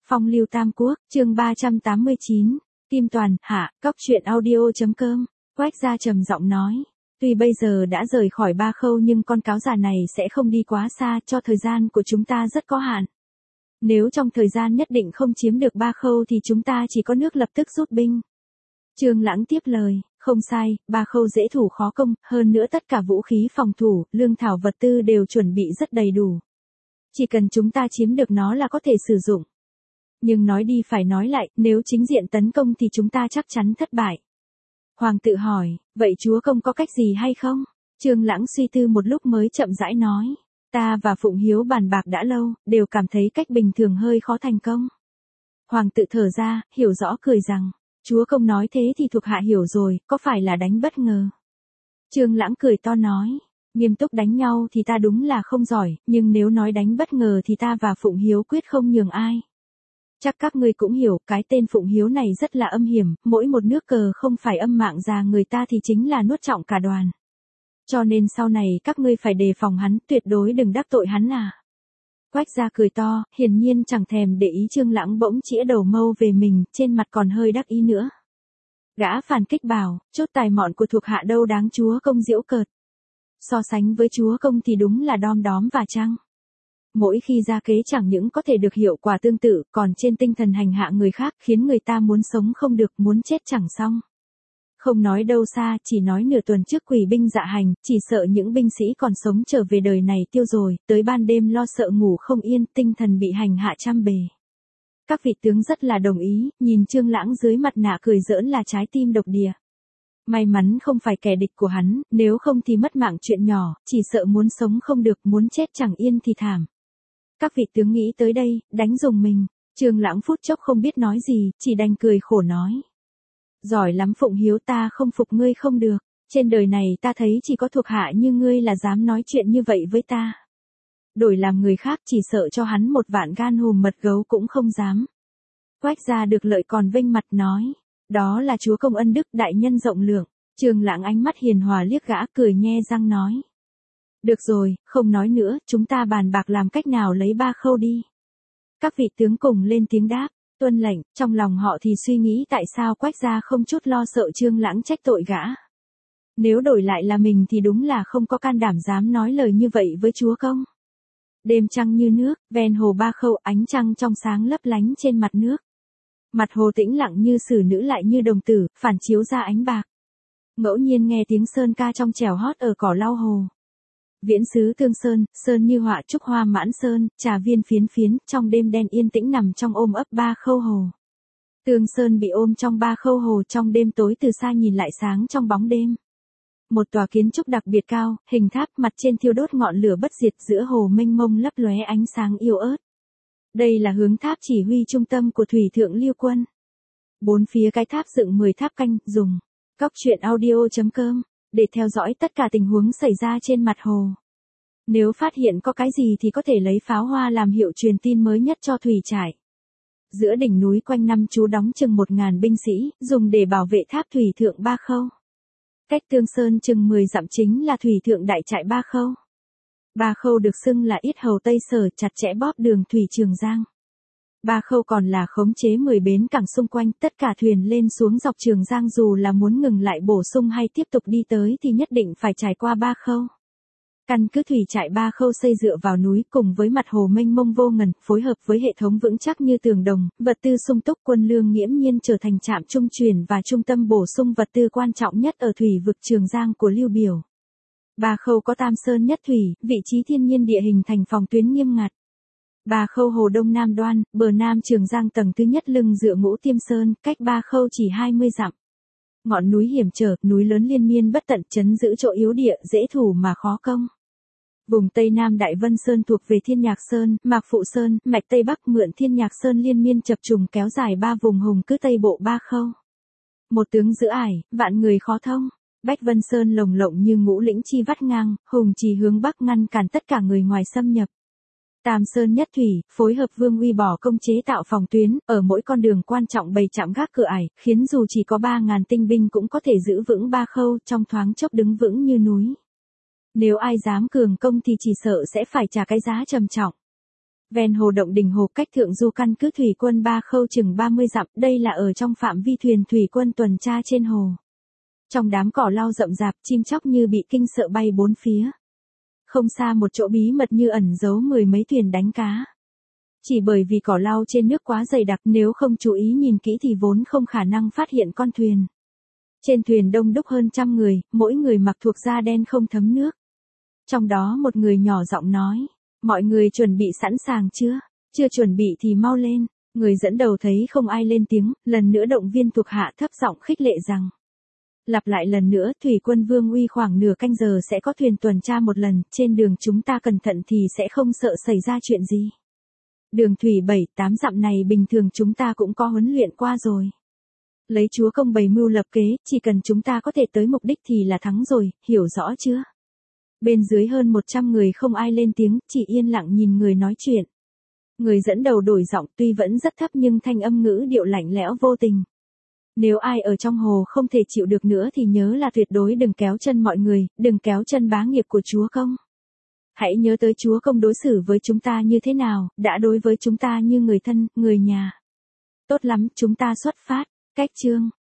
Phong lưu Tam Quốc, chương 389, Kim Toàn, hạ, cóc truyện audio.com, Quách Gia trầm giọng nói. Tuy bây giờ đã rời khỏi Ba Khâu nhưng con cáo già này sẽ không đi quá xa, cho thời gian của chúng ta rất có hạn. Nếu trong thời gian nhất định không chiếm được Ba Khâu thì chúng ta chỉ có nước lập tức rút binh. Trương Lãng tiếp lời, không sai, Ba Khâu dễ thủ khó công, hơn nữa tất cả vũ khí phòng thủ, lương thảo vật tư đều chuẩn bị rất đầy đủ. Chỉ cần chúng ta chiếm được nó là có thể sử dụng. Nhưng nói đi phải nói lại, nếu chính diện tấn công thì chúng ta chắc chắn thất bại. Hoàng tự hỏi, vậy chúa công có cách gì hay không? Trương Lãng suy tư một lúc mới chậm rãi nói, ta và Phụng Hiếu bàn bạc đã lâu, đều cảm thấy cách bình thường hơi khó thành công. Hoàng tự thở ra, hiểu rõ cười rằng, chúa công nói thế thì thuộc hạ hiểu rồi, có phải là đánh bất ngờ? Trương Lãng cười to nói, nghiêm túc đánh nhau thì ta đúng là không giỏi, nhưng nếu nói đánh bất ngờ thì ta và Phụng Hiếu quyết không nhường ai. Chắc các ngươi cũng hiểu, cái tên Phụng Hiếu này rất là âm hiểm, mỗi một nước cờ không phải âm mạng già người ta thì chính là nuốt trọn cả đoàn. Cho nên sau này các ngươi phải đề phòng hắn, tuyệt đối đừng đắc tội hắn à. Quách Gia cười to, hiển nhiên chẳng thèm để ý. Trương Lãng bỗng chĩa đầu mâu về mình, trên mặt còn hơi đắc ý nữa. Gã phản kích bảo, chút tài mọn của thuộc hạ đâu đáng chúa công giễu cợt. So sánh với chúa công thì đúng là đom đóm và trăng. Mỗi khi ra kế chẳng những có thể được hiệu quả tương tự, còn trên tinh thần hành hạ người khác, khiến người ta muốn sống không được, muốn chết chẳng xong. Không nói đâu xa, chỉ nói nửa tuần trước quỷ binh dạ hành, chỉ sợ những binh sĩ còn sống trở về đời này tiêu rồi, tới ban đêm lo sợ ngủ không yên, tinh thần bị hành hạ trăm bề. Các vị tướng rất là đồng ý, nhìn Trương Lãng dưới mặt nạ cười giỡn là trái tim độc địa. May mắn không phải kẻ địch của hắn, nếu không thì mất mạng chuyện nhỏ, chỉ sợ muốn sống không được, muốn chết chẳng yên thì thảm. Các vị tướng nghĩ tới đây, đánh rùng mình. Trương Lãng phút chốc không biết nói gì, chỉ đành cười khổ nói. Giỏi lắm Phụng Hiếu, ta không phục ngươi không được. Trên đời này ta thấy chỉ có thuộc hạ như ngươi là dám nói chuyện như vậy với ta. Đổi làm người khác chỉ sợ cho hắn một vạn gan hùm mật gấu cũng không dám. Quách Gia được lợi còn vênh mặt nói. Đó là chúa công ân đức, đại nhân rộng lượng. Trương Lãng ánh mắt hiền hòa liếc gã, cười nhe răng nói. Được rồi, không nói nữa, chúng ta bàn bạc làm cách nào lấy Ba Khâu đi. Các vị tướng cùng lên tiếng đáp, tuân lệnh. Trong lòng họ thì suy nghĩ tại sao Quách Gia không chút lo sợ Trương Lãng trách tội gã. Nếu đổi lại là mình thì đúng là không có can đảm dám nói lời như vậy với chúa công. Đêm trăng như nước, ven hồ Ba Khâu, ánh trăng trong sáng lấp lánh trên mặt nước. Mặt hồ tĩnh lặng như sử nữ lại như đồng tử, phản chiếu ra ánh bạc. Ngẫu nhiên nghe tiếng sơn ca trong trẻo hót ở cỏ lau hồ. Viễn xứ Tương Sơn, sơn như họa trúc hoa mãn sơn, trà viên phiến phiến, trong đêm đen yên tĩnh nằm trong ôm ấp Ba Khâu hồ. Tương Sơn bị ôm trong Ba Khâu hồ, trong đêm tối từ xa nhìn lại sáng trong bóng đêm. Một tòa kiến trúc đặc biệt cao, hình tháp, mặt trên thiêu đốt ngọn lửa bất diệt, giữa hồ mênh mông lấp lóe ánh sáng yếu ớt. Đây là hướng tháp chỉ huy trung tâm của Thủy Thượng Liêu Quân. Bốn phía cái tháp dựng 10 tháp canh, dùng cóc truyện audio.com để theo dõi tất cả tình huống xảy ra trên mặt hồ. Nếu phát hiện có cái gì thì có thể lấy pháo hoa làm hiệu truyền tin mới nhất cho thủy trại. Giữa đỉnh núi quanh năm trú đóng chừng 1000 binh sĩ, dùng để bảo vệ tháp Thủy Thượng Ba Khâu. Cách Tương Sơn chừng 10 dặm chính là Thủy Thượng đại trại Ba Khâu. Ba Khâu được xưng là yết hầu Tây Sở, chặt chẽ bóp đường thủy Trường Giang. Ba Khâu còn là khống chế 10 bến cảng xung quanh, tất cả thuyền lên xuống dọc Trường Giang dù là muốn ngừng lại bổ sung hay tiếp tục đi tới thì nhất định phải trải qua Ba Khâu. Căn cứ thủy trại Ba Khâu xây dựa vào núi cùng với mặt hồ mênh mông vô ngần, phối hợp với hệ thống vững chắc như tường đồng, vật tư sung túc, quân lương nghiễm nhiên trở thành trạm trung chuyển và trung tâm bổ sung vật tư quan trọng nhất ở thủy vực Trường Giang của Lưu Biểu. Ba Khâu có tam sơn nhất thủy, vị trí thiên nhiên địa hình thành phòng tuyến nghiêm ngặt. Ba Khâu hồ đông nam đoan, bờ nam Trường Giang tầng thứ nhất lưng dựa Ngũ Tiêm Sơn, cách Ba Khâu chỉ 20 dặm. Ngọn núi hiểm trở, núi lớn liên miên bất tận, trấn giữ chỗ yếu địa, dễ thủ mà khó công. Vùng Tây Nam Đại Vân Sơn thuộc về Thiên Nhạc Sơn, Mạc Phụ Sơn, mạch Tây Bắc mượn Thiên Nhạc Sơn liên miên chập trùng kéo dài 3 vùng hùng cứ Tây Bộ Ba Khâu. Một tướng giữ ải, vạn người khó thông. Bách Vân Sơn lồng lộng như ngũ lĩnh chi vắt ngang, hùng trì hướng Bắc ngăn cản tất cả người ngoài xâm nhập. Tam Sơn nhất thủy, phối hợp Vương Uy bỏ công chế tạo phòng tuyến, ở mỗi con đường quan trọng bày trạm gác cửa ải, khiến dù chỉ có 3000 tinh binh cũng có thể giữ vững Ba Khâu, trong thoáng chốc đứng vững như núi. Nếu ai dám cường công thì chỉ sợ sẽ phải trả cái giá trầm trọng. Ven hồ Động Đình Hồ cách thượng du căn cứ thủy quân Ba Khâu chừng 30 dặm, đây là ở trong phạm vi thuyền thủy quân tuần tra trên hồ. Trong đám cỏ lau rậm rạp, chim chóc như bị kinh sợ bay bốn phía. Không xa một chỗ bí mật như ẩn giấu mười mấy thuyền đánh cá. Chỉ bởi vì cỏ lau trên nước quá dày đặc, nếu không chú ý nhìn kỹ thì vốn không khả năng phát hiện con thuyền. Trên thuyền đông đúc hơn 100 người, mỗi người mặc thuộc da đen không thấm nước. Trong đó một người nhỏ giọng nói, mọi người chuẩn bị sẵn sàng chưa? Chưa chuẩn bị thì mau lên. Người dẫn đầu thấy không ai lên tiếng, lần nữa động viên thuộc hạ thấp giọng khích lệ rằng. Lặp lại lần nữa, thủy quân Vương Uy khoảng nửa canh giờ sẽ có thuyền tuần tra một lần, trên đường chúng ta cẩn thận thì sẽ không sợ xảy ra chuyện gì. Đường thủy 7-8 dặm này bình thường chúng ta cũng có huấn luyện qua rồi. Lấy chúa công bày mưu lập kế, chỉ cần chúng ta có thể tới mục đích thì là thắng rồi, hiểu rõ chưa? Bên dưới hơn 100 người không ai lên tiếng, chỉ yên lặng nhìn người nói chuyện. Người dẫn đầu đổi giọng, tuy vẫn rất thấp nhưng thanh âm ngữ điệu lạnh lẽo vô tình. Nếu ai ở trong hồ không thể chịu được nữa thì nhớ là tuyệt đối đừng kéo chân mọi người, đừng kéo chân bá nghiệp của chúa công. Hãy nhớ tới chúa công đối xử với chúng ta như thế nào, đã đối với chúng ta như người thân, người nhà. Tốt lắm, chúng ta xuất phát. Cách chương